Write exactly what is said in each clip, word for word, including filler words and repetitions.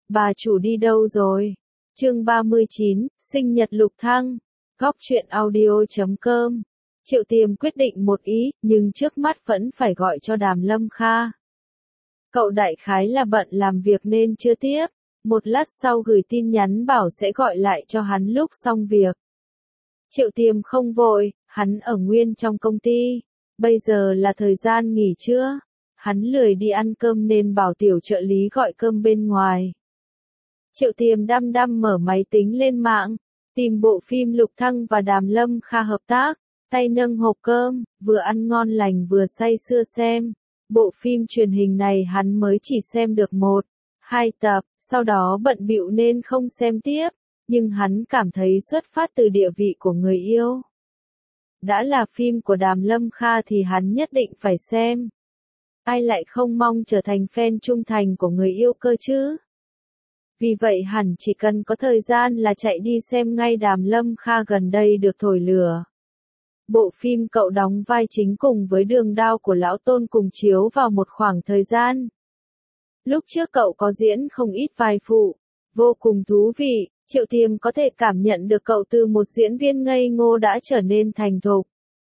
Bà chủ đi đâu rồi? Chương ba mươi chín, sinh nhật Lục Thăng. Góc truyện audio chấm com. Triệu Tiềm quyết định một ý, nhưng trước mắt vẫn phải gọi cho Đàm Lâm Kha. Cậu đại khái là bận làm việc nên chưa tiếp, một lát sau gửi tin nhắn bảo sẽ gọi lại cho hắn lúc xong việc. Triệu Tiềm không vội, hắn ở nguyên trong công ty, bây giờ là thời gian nghỉ trưa, hắn lười đi ăn cơm nên bảo tiểu trợ lý gọi cơm bên ngoài. Triệu Tiềm đăm đăm mở máy tính lên mạng, tìm bộ phim Lục Thăng và Đàm Lâm Kha hợp tác, tay nâng hộp cơm, vừa ăn ngon lành vừa say sưa xem. Bộ phim truyền hình này hắn mới chỉ xem được một, hai tập, sau đó bận bịu nên không xem tiếp, nhưng hắn cảm thấy xuất phát từ địa vị của người yêu. Đã là phim của Đàm Lâm Kha thì hắn nhất định phải xem. Ai lại không mong trở thành fan trung thành của người yêu cơ chứ? Vì vậy hẳn chỉ cần có thời gian là chạy đi xem ngay. Đàm Lâm Kha gần đây được thổi lửa. Bộ phim cậu đóng vai chính cùng với Đường Đao của Lão Tôn cùng chiếu vào một khoảng thời gian. Lúc trước cậu có diễn không ít vai phụ, vô cùng thú vị, Triệu Tiềm có thể cảm nhận được cậu từ một diễn viên ngây ngô đã trở nên thành thục.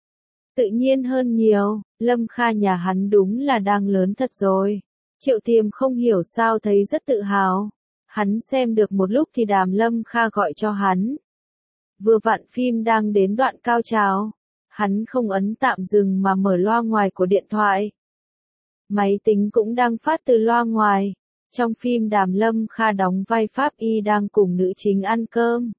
Tự nhiên hơn nhiều, Lâm Kha nhà hắn đúng là đang lớn thật rồi. Triệu Tiềm không hiểu sao thấy rất tự hào. Hắn xem được một lúc thì Đàm Lâm Kha gọi cho hắn. Vừa vặn phim đang đến đoạn cao trào. Hắn không ấn tạm dừng mà mở loa ngoài của điện thoại. Máy tính cũng đang phát từ loa ngoài. Trong phim Đàm Lâm Kha đóng vai Pháp Y đang cùng nữ chính ăn cơm.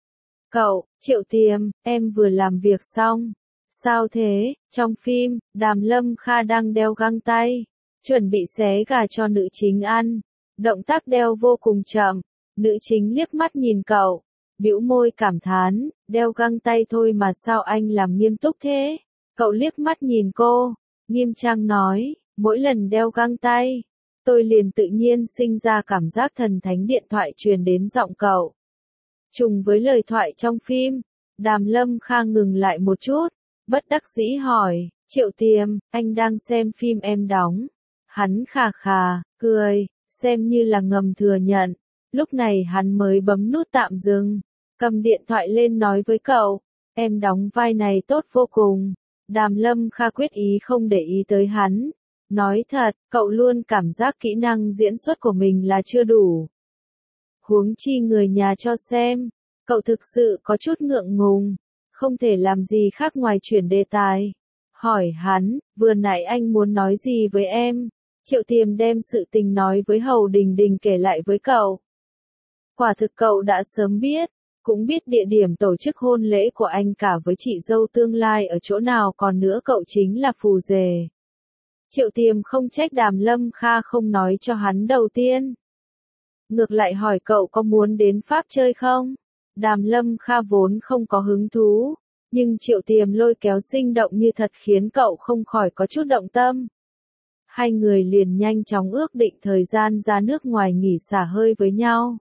Cậu, Triệu Tiềm, em vừa làm việc xong. Sao thế? Trong phim, Đàm Lâm Kha đang đeo găng tay, chuẩn bị xé gà cho nữ chính ăn. Động tác đeo vô cùng chậm. Nữ chính liếc mắt nhìn cậu, bĩu môi cảm thán, đeo găng tay thôi mà sao anh làm nghiêm túc thế? Cậu liếc mắt nhìn cô, nghiêm trang nói, mỗi lần đeo găng tay, tôi liền tự nhiên sinh ra cảm giác thần thánh. Điện thoại truyền đến giọng cậu. Trùng với lời thoại trong phim, Đàm Lâm Kha ngừng lại một chút, bất đắc dĩ hỏi, Triệu Tiềm, anh đang xem phim em đóng. Hắn khà khà, cười, xem như là ngầm thừa nhận. Lúc này hắn mới bấm nút tạm dừng, cầm điện thoại lên nói với cậu, em đóng vai này tốt vô cùng. Đàm Lâm Kha quyết ý không để ý tới hắn. Nói thật, cậu luôn cảm giác kỹ năng diễn xuất của mình là chưa đủ. Huống chi người nhà cho xem, cậu thực sự có chút ngượng ngùng, không thể làm gì khác ngoài chuyển đề tài. Hỏi hắn, vừa nãy anh muốn nói gì với em? Triệu Tiềm đem sự tình nói với Hầu Đình Đình kể lại với cậu. Quả thực cậu đã sớm biết, cũng biết địa điểm tổ chức hôn lễ của anh cả với chị dâu tương lai ở chỗ nào, còn nữa cậu chính là phù rể. Triệu Tiềm không trách Đàm Lâm Kha không nói cho hắn đầu tiên. Ngược lại hỏi cậu có muốn đến Pháp chơi không? Đàm Lâm Kha vốn không có hứng thú, nhưng Triệu Tiềm lôi kéo sinh động như thật khiến cậu không khỏi có chút động tâm. Hai người liền nhanh chóng ước định thời gian ra nước ngoài nghỉ xả hơi với nhau.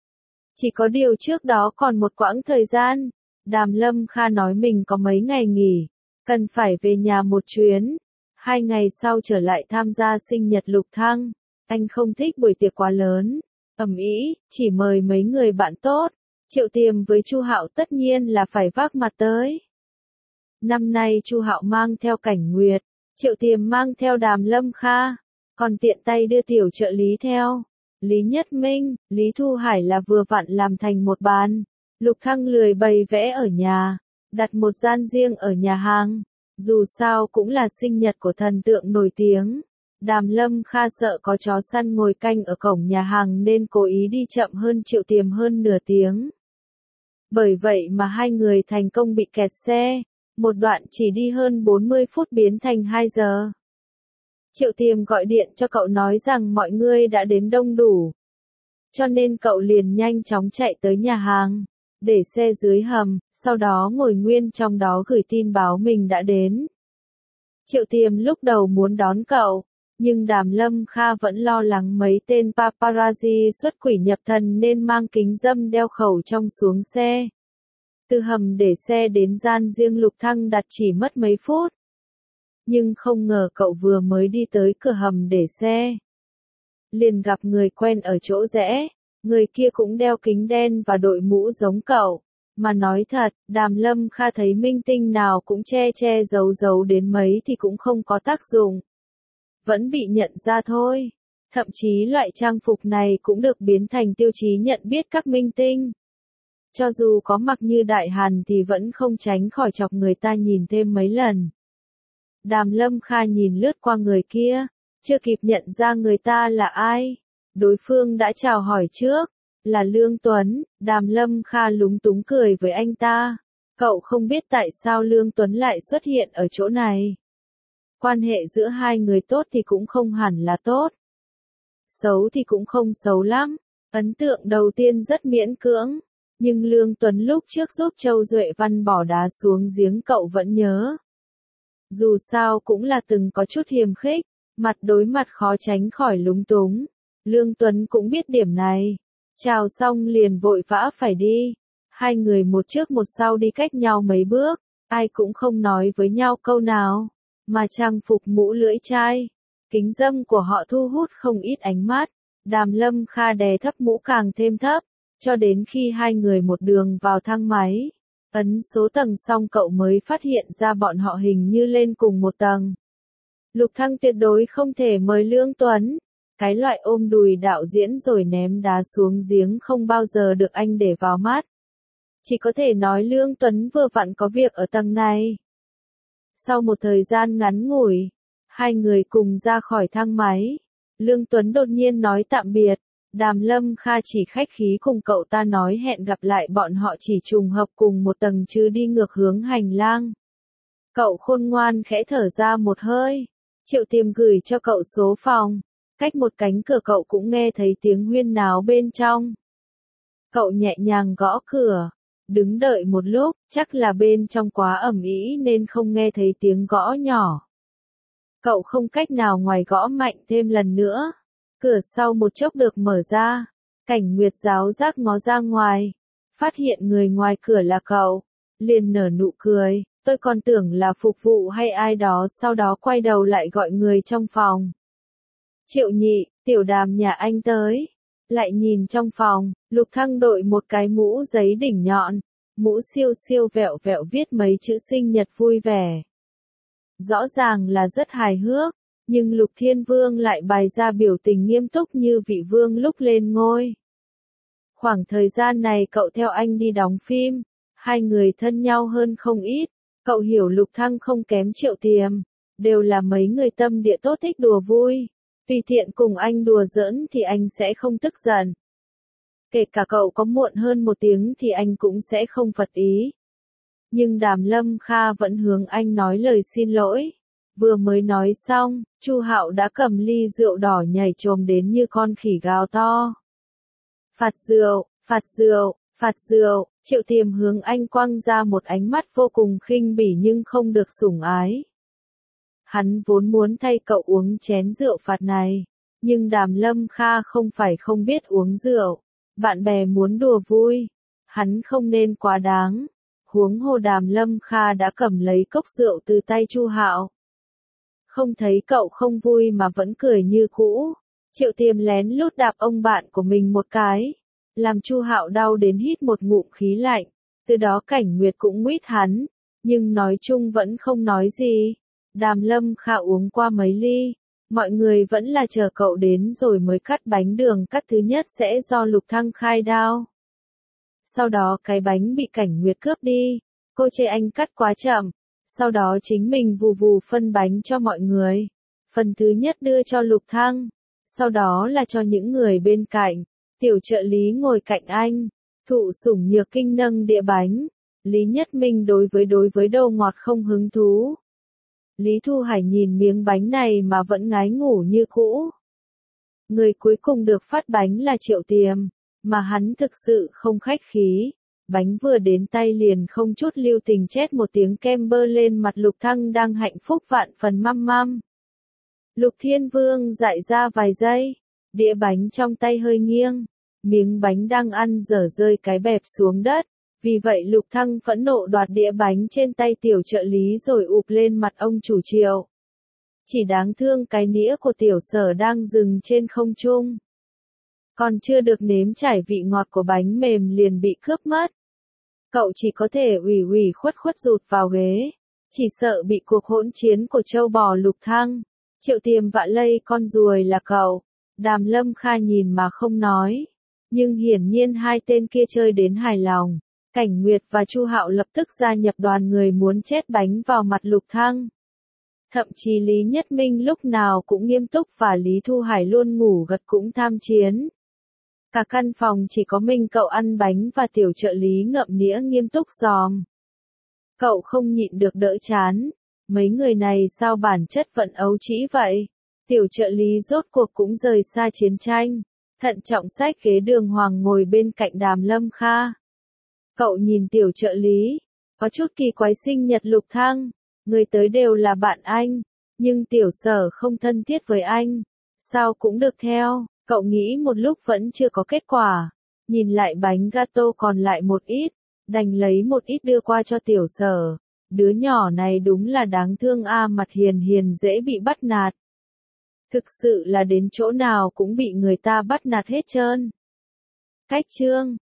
Chỉ có điều trước đó còn một quãng thời gian, Đàm Lâm Kha nói mình có mấy ngày nghỉ, cần phải về nhà một chuyến. Hai ngày sau trở lại tham gia sinh nhật Lục Thăng. Anh không thích buổi tiệc quá lớn, ầm ĩ, chỉ mời mấy người bạn tốt. Triệu Tiềm với Chu Hạo tất nhiên là phải vác mặt tới. Năm nay Chu Hạo mang theo Cảnh Nguyệt, Triệu Tiềm mang theo Đàm Lâm Kha, còn tiện tay đưa tiểu trợ lý theo. Lý Nhất Minh, Lý Thu Hải là vừa vặn làm thành một bàn. Lục Thăng lười bày vẽ ở nhà, đặt một gian riêng ở nhà hàng. Dù sao cũng là sinh nhật của thần tượng nổi tiếng. Đàm Lâm Kha sợ có chó săn ngồi canh ở cổng nhà hàng nên cố ý đi chậm hơn Triệu Tiềm hơn nửa tiếng. Bởi vậy mà hai người thành công bị kẹt xe. Một đoạn chỉ đi hơn bốn mươi phút biến thành hai giờ. Triệu Tiềm gọi điện cho cậu nói rằng mọi người đã đến đông đủ. Cho nên cậu liền nhanh chóng chạy tới nhà hàng, để xe dưới hầm, sau đó ngồi nguyên trong đó gửi tin báo mình đã đến. Triệu Tiềm lúc đầu muốn đón cậu, nhưng Đàm Lâm Kha vẫn lo lắng mấy tên paparazzi xuất quỷ nhập thần nên mang kính râm đeo khẩu trong xuống xe. Từ hầm để xe đến gian riêng Lục Thăng đặt chỉ mất mấy phút. Nhưng không ngờ cậu vừa mới đi tới cửa hầm để xe, liền gặp người quen ở chỗ rẽ. Người kia cũng đeo kính đen và đội mũ giống cậu. Mà nói thật, Đàm Lâm Kha thấy minh tinh nào cũng che che giấu giấu đến mấy thì cũng không có tác dụng. Vẫn bị nhận ra thôi. Thậm chí loại trang phục này cũng được biến thành tiêu chí nhận biết các minh tinh. Cho dù có mặc như Đại Hàn thì vẫn không tránh khỏi chọc người ta nhìn thêm mấy lần. Đàm Lâm Kha nhìn lướt qua người kia, chưa kịp nhận ra người ta là ai. Đối phương đã chào hỏi trước, là Lương Tuấn. Đàm Lâm Kha lúng túng cười với anh ta. Cậu không biết tại sao Lương Tuấn lại xuất hiện ở chỗ này. Quan hệ giữa hai người tốt thì cũng không hẳn là tốt. Xấu thì cũng không xấu lắm. Ấn tượng đầu tiên rất miễn cưỡng. Nhưng Lương Tuấn lúc trước giúp Châu Duệ Văn bỏ đá xuống giếng cậu vẫn nhớ. Dù sao cũng là từng có chút hiềm khích, mặt đối mặt khó tránh khỏi lúng túng. Lương Tuấn cũng biết điểm này. Chào xong liền vội vã phải đi. Hai người một trước một sau đi cách nhau mấy bước, ai cũng không nói với nhau câu nào. Mà trang phục mũ lưỡi chai, kính râm của họ thu hút không ít ánh mắt. Đàm Lâm Kha đè thấp mũ càng thêm thấp, cho đến khi hai người một đường vào thang máy. Ấn số tầng xong cậu mới phát hiện ra bọn họ hình như lên cùng một tầng. Lục Thăng tuyệt đối không thể mời Lương Tuấn. Cái loại ôm đùi đạo diễn rồi ném đá xuống giếng không bao giờ được anh để vào mắt. Chỉ có thể nói Lương Tuấn vừa vặn có việc ở tầng này. Sau một thời gian ngắn ngủi, hai người cùng ra khỏi thang máy. Lương Tuấn đột nhiên nói tạm biệt. Đàm Lâm Kha chỉ khách khí cùng cậu ta nói hẹn gặp lại, bọn họ chỉ trùng hợp cùng một tầng chứ đi ngược hướng hành lang. Cậu khôn ngoan khẽ thở ra một hơi. Triệu Tiềm gửi cho cậu số phòng. Cách một cánh cửa cậu cũng nghe thấy tiếng huyên náo bên trong. Cậu nhẹ nhàng gõ cửa. Đứng đợi một lúc, chắc là bên trong quá ầm ĩ nên không nghe thấy tiếng gõ nhỏ. Cậu không cách nào ngoài gõ mạnh thêm lần nữa. Cửa sau một chốc được mở ra. Cảnh Nguyệt giáo giác ngó ra ngoài. Phát hiện người ngoài cửa là cậu. Liền nở nụ cười. Tôi còn tưởng là phục vụ hay ai đó, sau đó quay đầu lại gọi người trong phòng. Triệu Nhị, Tiểu Đàm nhà anh tới. Lại nhìn trong phòng, Lục Thăng đội một cái mũ giấy đỉnh nhọn. Mũ siêu siêu vẹo vẹo viết mấy chữ sinh nhật vui vẻ. Rõ ràng là rất hài hước. Nhưng Lục Thiên Vương lại bày ra biểu tình nghiêm túc như vị vương lúc lên ngôi. Khoảng thời gian này cậu theo anh đi đóng phim. Hai người thân nhau hơn không ít. Cậu hiểu Lục Thăng không kém Triệu Tiềm. Đều là mấy người tâm địa tốt thích đùa vui. Tùy tiện cùng anh đùa giỡn thì anh sẽ không tức giận. Kể cả cậu có muộn hơn một tiếng thì anh cũng sẽ không phật ý. Nhưng Đàm Lâm Kha vẫn hướng anh nói lời xin lỗi. Vừa mới nói xong, Chu Hạo đã cầm ly rượu đỏ nhảy chồm đến như con khỉ gào to. Phạt rượu, phạt rượu, phạt rượu. Triệu Tiềm hướng anh quăng ra một ánh mắt vô cùng khinh bỉ nhưng không được sủng ái. Hắn vốn muốn thay cậu uống chén rượu phạt này. Nhưng Đàm Lâm Kha không phải không biết uống rượu. Bạn bè muốn đùa vui. Hắn không nên quá đáng. Huống hồ Đàm Lâm Kha đã cầm lấy cốc rượu từ tay Chu Hạo. Không thấy cậu không vui mà vẫn cười như cũ. Triệu Tiềm lén lút đạp ông bạn của mình một cái. Làm Chu Hạo đau đến hít một ngụm khí lạnh. Từ đó Cảnh Nguyệt cũng nguyết hắn. Nhưng nói chung vẫn không nói gì. Đàm Lâm Kha uống qua mấy ly. Mọi người vẫn là chờ cậu đến rồi mới cắt bánh đường. Cắt thứ nhất sẽ do Lục Thăng khai đao. Sau đó cái bánh bị Cảnh Nguyệt cướp đi. Cô chê anh cắt quá chậm. Sau đó chính mình vù vù phân bánh cho mọi người. Phần thứ nhất đưa cho Lục Thăng. Sau đó là cho những người bên cạnh. Tiểu trợ lý ngồi cạnh anh. Thụ sủng nhược kinh nâng đĩa bánh. Lý Nhất Minh đối với đối với đồ ngọt không hứng thú. Lý Thu Hải nhìn miếng bánh này mà vẫn ngái ngủ như cũ. Người cuối cùng được phát bánh là Triệu Tiềm. Mà hắn thực sự không khách khí. Bánh vừa đến tay liền không chút lưu tình chét một tiếng kem bơ lên mặt Lục Thăng đang hạnh phúc vạn phần măm măm. Lục Thiên Vương dại ra vài giây. Đĩa bánh trong tay hơi nghiêng. Miếng bánh đang ăn dở rơi cái bẹp xuống đất. Vì vậy Lục Thăng phẫn nộ đoạt đĩa bánh trên tay tiểu trợ lý rồi ụp lên mặt ông chủ Triệu. Chỉ đáng thương cái nĩa của tiểu sở đang dừng trên không trung. Còn chưa được nếm trải vị ngọt của bánh mềm liền bị cướp mất. Cậu chỉ có thể ủy ủy khuất khuất rụt vào ghế. Chỉ sợ bị cuộc hỗn chiến của châu bò Lục Thăng. Triệu Tiềm vạ lây con ruồi là cậu. Đàm Lâm Kha nhìn mà không nói. Nhưng hiển nhiên hai tên kia chơi đến hài lòng. Cảnh Nguyệt và Chu Hạo lập tức gia nhập đoàn người muốn chết bánh vào mặt Lục Thăng. Thậm chí Lý Nhất Minh lúc nào cũng nghiêm túc và Lý Thu Hải luôn ngủ gật cũng tham chiến. Cả căn phòng chỉ có mình cậu ăn bánh và tiểu trợ lý ngậm nĩa nghiêm túc giòm. Cậu không nhịn được đỡ chán. Mấy người này sao bản chất vận ấu trĩ vậy? Tiểu trợ lý rốt cuộc cũng rời xa chiến tranh. Thận trọng xách ghế đường hoàng ngồi bên cạnh Đàm Lâm Kha. Cậu nhìn tiểu trợ lý. Có chút kỳ quái sinh nhật Lục Thăng. Người tới đều là bạn anh. Nhưng tiểu sở không thân thiết với anh. Sao cũng được theo. Cậu nghĩ một lúc vẫn chưa có kết quả. Nhìn lại bánh gato còn lại một ít. Đành lấy một ít đưa qua cho tiểu sở. Đứa nhỏ này đúng là đáng thương a, mặt hiền hiền dễ bị bắt nạt. Thực sự là đến chỗ nào cũng bị người ta bắt nạt hết trơn. Cách chương